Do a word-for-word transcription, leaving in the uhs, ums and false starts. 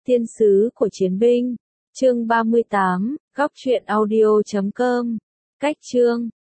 Tiên sứ của chiến binh. Chương ba mươi tám, góc truyện audio chấm com. Cách chương